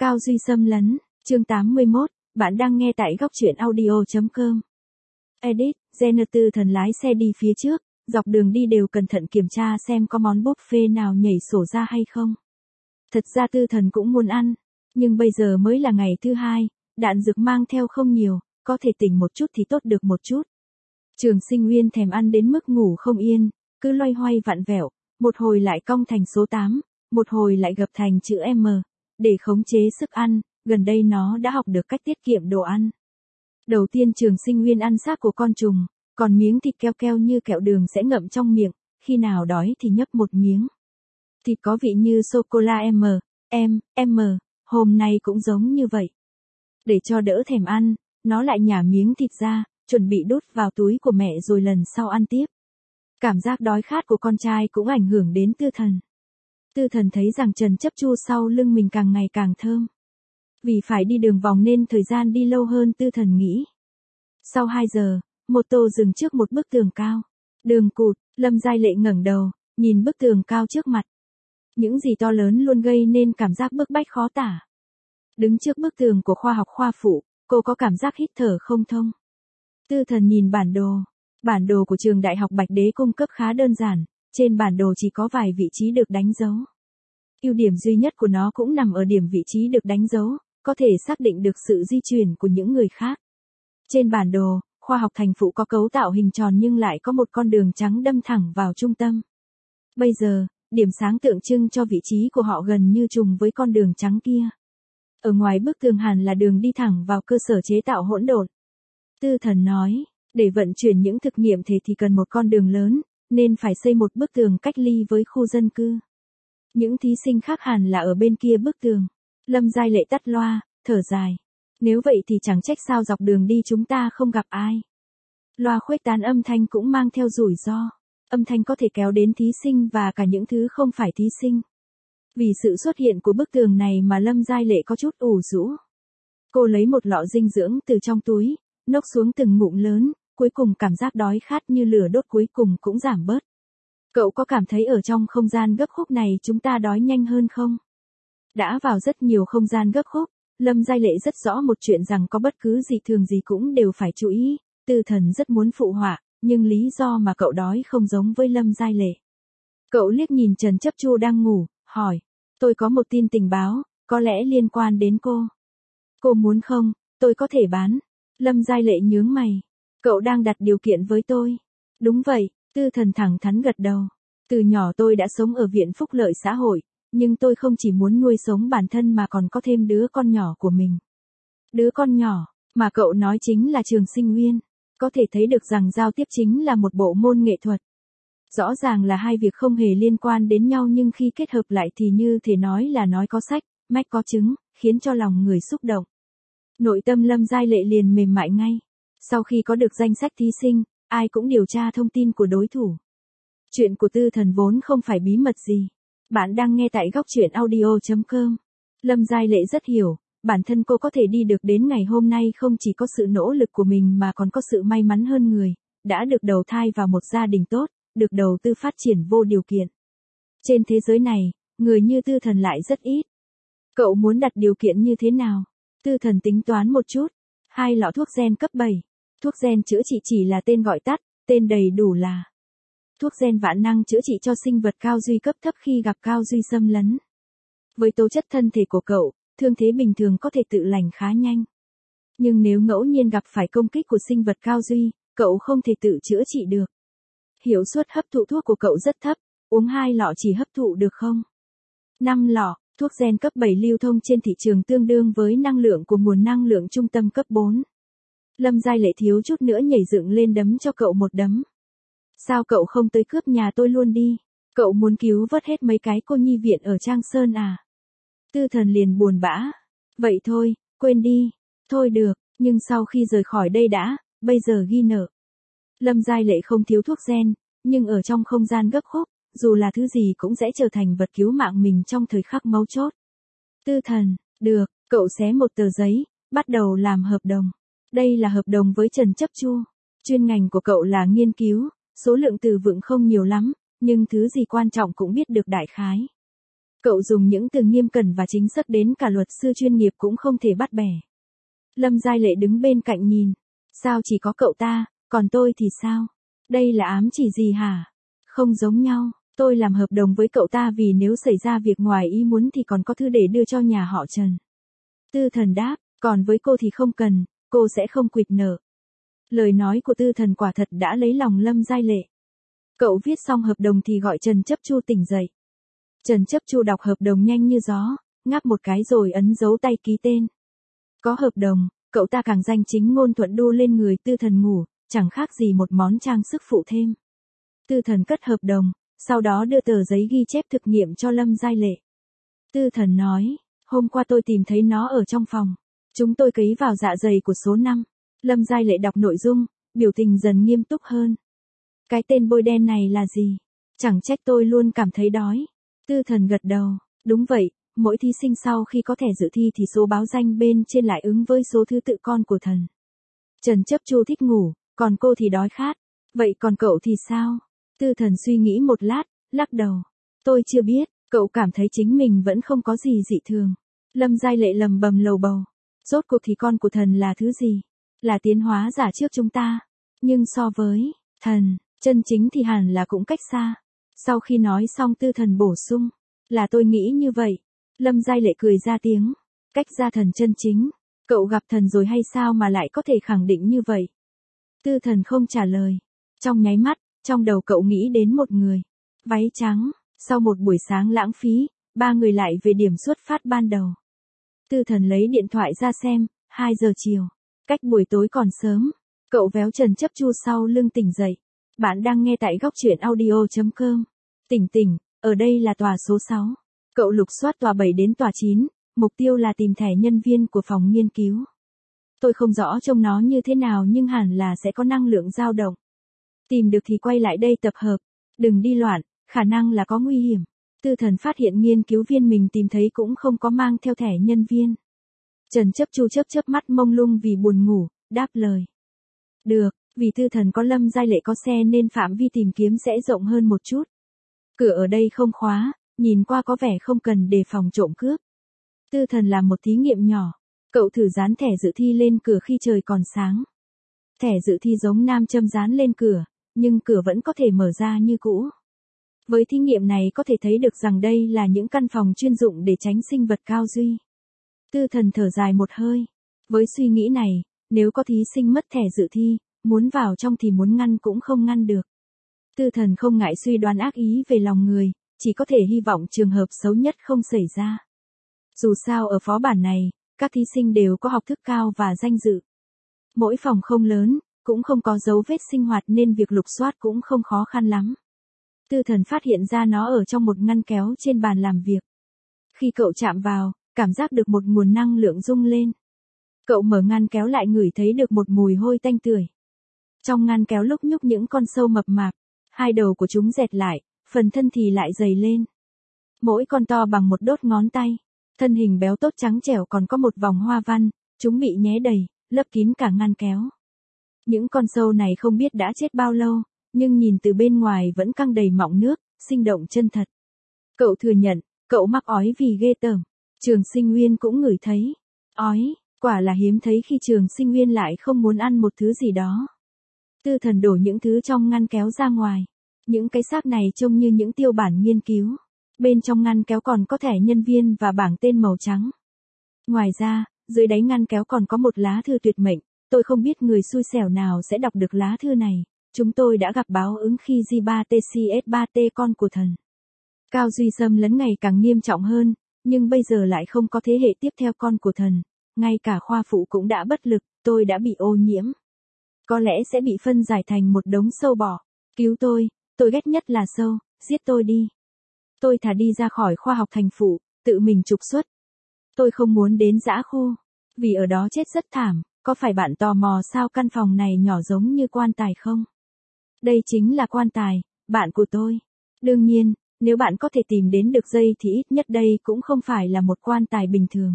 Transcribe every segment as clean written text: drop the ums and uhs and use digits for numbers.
Cao Duy xâm lấn, chương 81, bạn đang nghe tại góc truyện audio.com. Edit, Jenner Tư Thần lái xe đi phía trước, dọc đường đi đều cẩn thận kiểm tra xem có món buffet nào nhảy sổ ra hay không. Thật ra Tư Thần cũng muốn ăn, nhưng bây giờ mới là ngày thứ hai, đạn dược mang theo không nhiều, có thể tỉnh một chút thì tốt được một chút. Trường Sinh Uyên thèm ăn đến mức ngủ không yên, cứ loay hoay vặn vẹo, một hồi lại cong thành số 8, một hồi lại gập thành chữ M. Để khống chế sức ăn, gần đây nó đã học được cách tiết kiệm đồ ăn. Đầu tiên Trường Sinh Uyên ăn xác của con trùng, còn miếng thịt keo keo như kẹo đường sẽ ngậm trong miệng, khi nào đói thì nhấp một miếng. Thịt có vị như sô-cô-la M, hôm nay cũng giống như vậy. Để cho đỡ thèm ăn, nó lại nhả miếng thịt ra, chuẩn bị đút vào túi của mẹ rồi lần sau ăn tiếp. Cảm giác đói khát của con trai cũng ảnh hưởng đến Tư Thần. Tư Thần thấy rằng Trần Chấp Chu sau lưng mình càng ngày càng thơm. Vì phải đi đường vòng nên thời gian đi lâu hơn Tư Thần nghĩ. Sau 2 giờ, mô tô dừng trước một bức tường cao. Đường cụt, Lâm Giai Lệ ngẩng đầu, nhìn bức tường cao trước mặt. Những gì to lớn luôn gây nên cảm giác bức bách khó tả. Đứng trước bức tường của khoa học khoa phụ, cô có cảm giác hít thở không thông. Tư Thần nhìn bản đồ. Bản đồ của trường đại học Bạch Đế cung cấp khá đơn giản, trên bản đồ chỉ có vài vị trí được đánh dấu. Ưu điểm duy nhất của nó cũng nằm ở điểm vị trí được đánh dấu, có thể xác định được sự di chuyển của những người khác. Trên bản đồ, khoa học thành phụ có cấu tạo hình tròn nhưng lại có một con đường trắng đâm thẳng vào trung tâm. Bây giờ, điểm sáng tượng trưng cho vị trí của họ gần như trùng với con đường trắng kia. Ở ngoài bức tường hẳn là đường đi thẳng vào cơ sở chế tạo hỗn độn. Tư Thần nói, để vận chuyển những thực nghiệm thể thì cần một con đường lớn, nên phải xây một bức tường cách ly với khu dân cư. Những thí sinh khác hẳn là ở bên kia bức tường. Lâm Giai Lệ tắt loa, thở dài. Nếu vậy thì chẳng trách sao dọc đường đi chúng ta không gặp ai. Loa khuếch tán âm thanh cũng mang theo rủi ro. Âm thanh có thể kéo đến thí sinh và cả những thứ không phải thí sinh. Vì sự xuất hiện của bức tường này mà Lâm Giai Lệ có chút ủ rũ. Cô lấy một lọ dinh dưỡng từ trong túi, nốc xuống từng ngụm lớn, cuối cùng cảm giác đói khát như lửa đốt cuối cùng cũng giảm bớt. Cậu có cảm thấy ở trong không gian gấp khúc này chúng ta đói nhanh hơn không? Đã vào rất nhiều không gian gấp khúc, Lâm Giai Lệ rất rõ một chuyện rằng có bất cứ gì thường gì cũng đều phải chú ý. Tư Thần rất muốn phụ họa, nhưng lý do mà cậu đói không giống với Lâm Giai Lệ. Cậu liếc nhìn Trần Chấp Chu đang ngủ, hỏi, tôi có một tin tình báo, có lẽ liên quan đến cô. Cô muốn không, tôi có thể bán. Lâm Giai Lệ nhướng mày. Cậu đang đặt điều kiện với tôi. Đúng vậy, Tư Thần thẳng thắn gật đầu. Từ nhỏ tôi đã sống ở viện phúc lợi xã hội, nhưng tôi không chỉ muốn nuôi sống bản thân mà còn có thêm đứa con nhỏ của mình. Đứa con nhỏ, mà cậu nói chính là Trường Sinh Uyên. Có thể thấy được rằng giao tiếp chính là một bộ môn nghệ thuật. Rõ ràng là hai việc không hề liên quan đến nhau nhưng khi kết hợp lại thì như thể nói là nói có sách, mách có chứng, khiến cho lòng người xúc động. Nội tâm Lâm Giai Lệ liền mềm mại ngay. Sau khi có được danh sách thí sinh, ai cũng điều tra thông tin của đối thủ. Chuyện của Tư Thần vốn không phải bí mật gì. Bạn đang nghe tại góc truyện audio.com. Lâm Giai Lệ rất hiểu, bản thân cô có thể đi được đến ngày hôm nay không chỉ có sự nỗ lực của mình mà còn có sự may mắn hơn người, đã được đầu thai vào một gia đình tốt, được đầu tư phát triển vô điều kiện. Trên thế giới này, người như Tư Thần lại rất ít. Cậu muốn đặt điều kiện như thế nào? Tư Thần tính toán một chút. 2 lọ thuốc gen cấp 7. Thuốc gen chữa trị chỉ là tên gọi tắt, tên đầy đủ là thuốc gen vạn năng chữa trị cho sinh vật Cao Duy cấp thấp khi gặp Cao Duy xâm lấn. Với tố chất thân thể của cậu, thương thế bình thường có thể tự lành khá nhanh. Nhưng nếu ngẫu nhiên gặp phải công kích của sinh vật Cao Duy, cậu không thể tự chữa trị được. Hiệu suất hấp thụ thuốc của cậu rất thấp, uống 2 lọ chỉ hấp thụ được không? 5 lọ, thuốc gen cấp 7 lưu thông trên thị trường tương đương với năng lượng của nguồn năng lượng trung tâm cấp 4. Lâm Giai Lệ thiếu chút nữa nhảy dựng lên đấm cho cậu một đấm. Sao cậu không tới cướp nhà tôi luôn đi? Cậu muốn cứu vớt hết mấy cái cô nhi viện ở Trang Sơn à? Tư Thần liền buồn bã. Vậy thôi, quên đi. Thôi được, nhưng sau khi rời khỏi đây đã, bây giờ ghi nợ. Lâm Giai Lệ không thiếu thuốc gen, nhưng ở trong không gian gấp khúc, dù là thứ gì cũng sẽ trở thành vật cứu mạng mình trong thời khắc mấu chốt. Tư Thần, được, cậu xé một tờ giấy, bắt đầu làm hợp đồng. Đây là hợp đồng với Trần Chấp Chu. Chuyên ngành của cậu là nghiên cứu, số lượng từ vựng không nhiều lắm, nhưng thứ gì quan trọng cũng biết được đại khái. Cậu dùng những từ nghiêm cẩn và chính xác đến cả luật sư chuyên nghiệp cũng không thể bắt bẻ. Lâm Giai Lệ đứng bên cạnh nhìn. Sao chỉ có cậu ta, còn tôi thì sao? Đây là ám chỉ gì hả? Không giống nhau, tôi làm hợp đồng với cậu ta vì nếu xảy ra việc ngoài ý muốn thì còn có thư để đưa cho nhà họ Trần. Tư Thần đáp, còn với cô thì không cần, cô sẽ không quỵt nợ. Lời nói của Tư Thần quả thật đã lấy lòng Lâm Giai Lệ. Cậu viết xong hợp đồng thì gọi Trần Chấp Chu tỉnh dậy. Trần Chấp Chu đọc hợp đồng nhanh như gió, ngáp một cái rồi ấn dấu tay ký tên. Có hợp đồng, cậu ta càng danh chính ngôn thuận đu lên người Tư Thần ngủ, chẳng khác gì một món trang sức phụ thêm. Tư Thần cất hợp đồng, sau đó đưa tờ giấy ghi chép thực nghiệm cho Lâm Giai Lệ. Tư Thần nói, hôm qua tôi tìm thấy nó ở trong phòng. Chúng tôi cấy vào dạ dày của số 5. Lâm Giai Lệ đọc nội dung, biểu tình dần nghiêm túc hơn. Cái tên bôi đen này là gì? Chẳng trách tôi luôn cảm thấy đói. Tư Thần gật đầu, đúng vậy, mỗi thí sinh sau khi có thẻ dự thi thì số báo danh bên trên lại ứng với số thứ tự con của thần. Trần Chấp Chu thích ngủ, còn cô thì đói khát. Vậy còn cậu thì sao? Tư Thần suy nghĩ một lát, lắc đầu. Tôi chưa biết, cậu cảm thấy chính mình vẫn không có gì dị thường. Lâm Giai Lệ lầm bầm lầu bầu. Rốt cuộc thì con của thần là thứ gì? Là tiến hóa giả trước chúng ta. Nhưng so với thần, chân chính thì hẳn là cũng cách xa. Sau khi nói xong Tư Thần bổ sung. Là tôi nghĩ như vậy. Lâm Giai Lệ cười ra tiếng. Cách ra thần chân chính. Cậu gặp thần rồi hay sao mà lại có thể khẳng định như vậy? Tư Thần không trả lời. Trong nháy mắt, trong đầu cậu nghĩ đến một người. Váy trắng, sau một buổi sáng lãng phí, ba người lại về điểm xuất phát ban đầu. Tư Thần lấy điện thoại ra xem, 2 giờ chiều. Cách buổi tối còn sớm. Cậu véo Trần Chấp Chu sau lưng tỉnh dậy. Bạn đang nghe tại góc truyện audio.com. Tỉnh tỉnh, ở đây là tòa số 6. Cậu lục soát tòa 7 đến tòa 9, mục tiêu là tìm thẻ nhân viên của phòng nghiên cứu. Tôi không rõ trông nó như thế nào nhưng hẳn là sẽ có năng lượng dao động. Tìm được thì quay lại đây tập hợp. Đừng đi loạn, khả năng là có nguy hiểm. Tư Thần phát hiện nghiên cứu viên mình tìm thấy cũng không có mang theo thẻ nhân viên. Trần Chấp Chu chớp mắt mông lung vì buồn ngủ, đáp lời. Được, vì Tư Thần có Lâm Giai Lệ có xe nên phạm vi tìm kiếm sẽ rộng hơn một chút. Cửa ở đây không khóa, nhìn qua có vẻ không cần đề phòng trộm cướp. Tư Thần làm một thí nghiệm nhỏ. Cậu thử dán thẻ dự thi lên cửa khi trời còn sáng. Thẻ dự thi giống nam châm dán lên cửa, nhưng cửa vẫn có thể mở ra như cũ. Với thí nghiệm này có thể thấy được rằng đây là những căn phòng chuyên dụng để tránh sinh vật cao duy. Tư Thần thở dài một hơi. Với suy nghĩ này, nếu có thí sinh mất thẻ dự thi, muốn vào trong thì muốn ngăn cũng không ngăn được. Tư Thần không ngại suy đoán ác ý về lòng người, chỉ có thể hy vọng trường hợp xấu nhất không xảy ra. Dù sao ở phó bản này, các thí sinh đều có học thức cao và danh dự. Mỗi phòng không lớn, cũng không có dấu vết sinh hoạt nên việc lục soát cũng không khó khăn lắm. Tư Thần phát hiện ra nó ở trong một ngăn kéo trên bàn làm việc. Khi cậu chạm vào, cảm giác được một nguồn năng lượng rung lên. Cậu mở ngăn kéo lại ngửi thấy được một mùi hôi tanh tưởi. Trong ngăn kéo lúc nhúc những con sâu mập mạp, hai đầu của chúng dẹt lại, phần thân thì lại dày lên. Mỗi con to bằng một đốt ngón tay, thân hình béo tốt trắng trẻo còn có một vòng hoa văn, chúng bị nhé đầy, lấp kín cả ngăn kéo. Những con sâu này không biết đã chết bao lâu, nhưng nhìn từ bên ngoài vẫn căng đầy mọng nước, sinh động chân thật. Cậu thừa nhận, cậu mắc ói vì ghê tởm. Trường Sinh Nguyên cũng ngửi thấy. Ói, quả là hiếm thấy khi Trường Sinh Nguyên lại không muốn ăn một thứ gì đó. Tư Thần đổ những thứ trong ngăn kéo ra ngoài. Những cái xác này trông như những tiêu bản nghiên cứu. Bên trong ngăn kéo còn có thẻ nhân viên và bảng tên màu trắng. Ngoài ra, dưới đáy ngăn kéo còn có một lá thư tuyệt mệnh. Tôi không biết người xui xẻo nào sẽ đọc được lá thư này. Chúng tôi đã gặp báo ứng khi J3TCS3T con của thần. Cao Duy xâm lấn ngày càng nghiêm trọng hơn, nhưng bây giờ lại không có thế hệ tiếp theo con của thần. Ngay cả khoa phụ cũng đã bất lực, tôi đã bị ô nhiễm. Có lẽ sẽ bị phân giải thành một đống sâu bọ. Cứu tôi ghét nhất là sâu, giết tôi đi. Tôi thà đi ra khỏi khoa học thành phụ, tự mình trục xuất. Tôi không muốn đến dã khu, vì ở đó chết rất thảm. Có phải bạn tò mò sao căn phòng này nhỏ giống như quan tài không? Đây chính là quan tài, bạn của tôi. Đương nhiên, nếu bạn có thể tìm đến được dây thì ít nhất đây cũng không phải là một quan tài bình thường.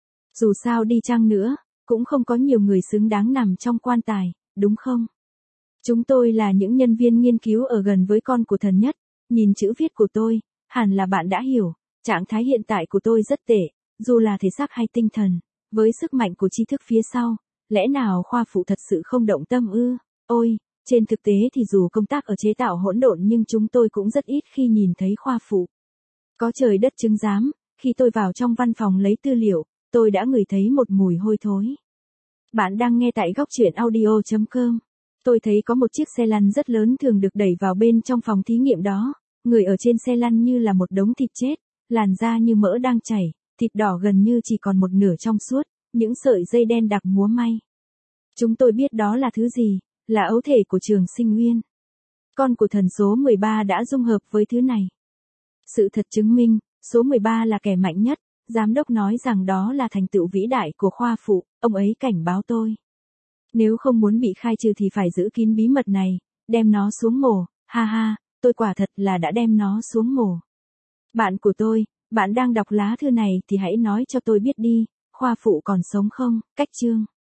Dù sao đi chăng nữa, cũng không có nhiều người xứng đáng nằm trong quan tài, đúng không? Chúng tôi là những nhân viên nghiên cứu ở gần với con của thần nhất. Nhìn chữ viết của tôi, hẳn là bạn đã hiểu. Trạng thái hiện tại của tôi rất tệ, dù là thể xác hay tinh thần, với sức mạnh của tri thức phía sau, lẽ nào khoa phụ thật sự không động tâm ư? Ôi, trên thực tế thì dù công tác ở chế tạo hỗn độn nhưng chúng tôi cũng rất ít khi nhìn thấy khoa phụ. Có trời đất chứng giám, khi tôi vào trong văn phòng lấy tư liệu, tôi đã ngửi thấy một mùi hôi thối. Bạn đang nghe tại góc truyện audio.com. Tôi thấy có một chiếc xe lăn rất lớn thường được đẩy vào bên trong phòng thí nghiệm đó. Người ở trên xe lăn như là một đống thịt chết, làn da như mỡ đang chảy, thịt đỏ gần như chỉ còn một nửa trong suốt, những sợi dây đen đặc múa may. Chúng tôi biết đó là thứ gì, là ấu thể của Trường Sinh Nguyên. Con của thần số 13 đã dung hợp với thứ này. Sự thật chứng minh, số 13 là kẻ mạnh nhất, giám đốc nói rằng đó là thành tựu vĩ đại của khoa phụ, ông ấy cảnh báo tôi. Nếu không muốn bị khai trừ thì phải giữ kín bí mật này, đem nó xuống mổ, ha ha, tôi quả thật là đã đem nó xuống mổ. Bạn của tôi, bạn đang đọc lá thư này thì hãy nói cho tôi biết đi, khoa phụ còn sống không? Cách chương.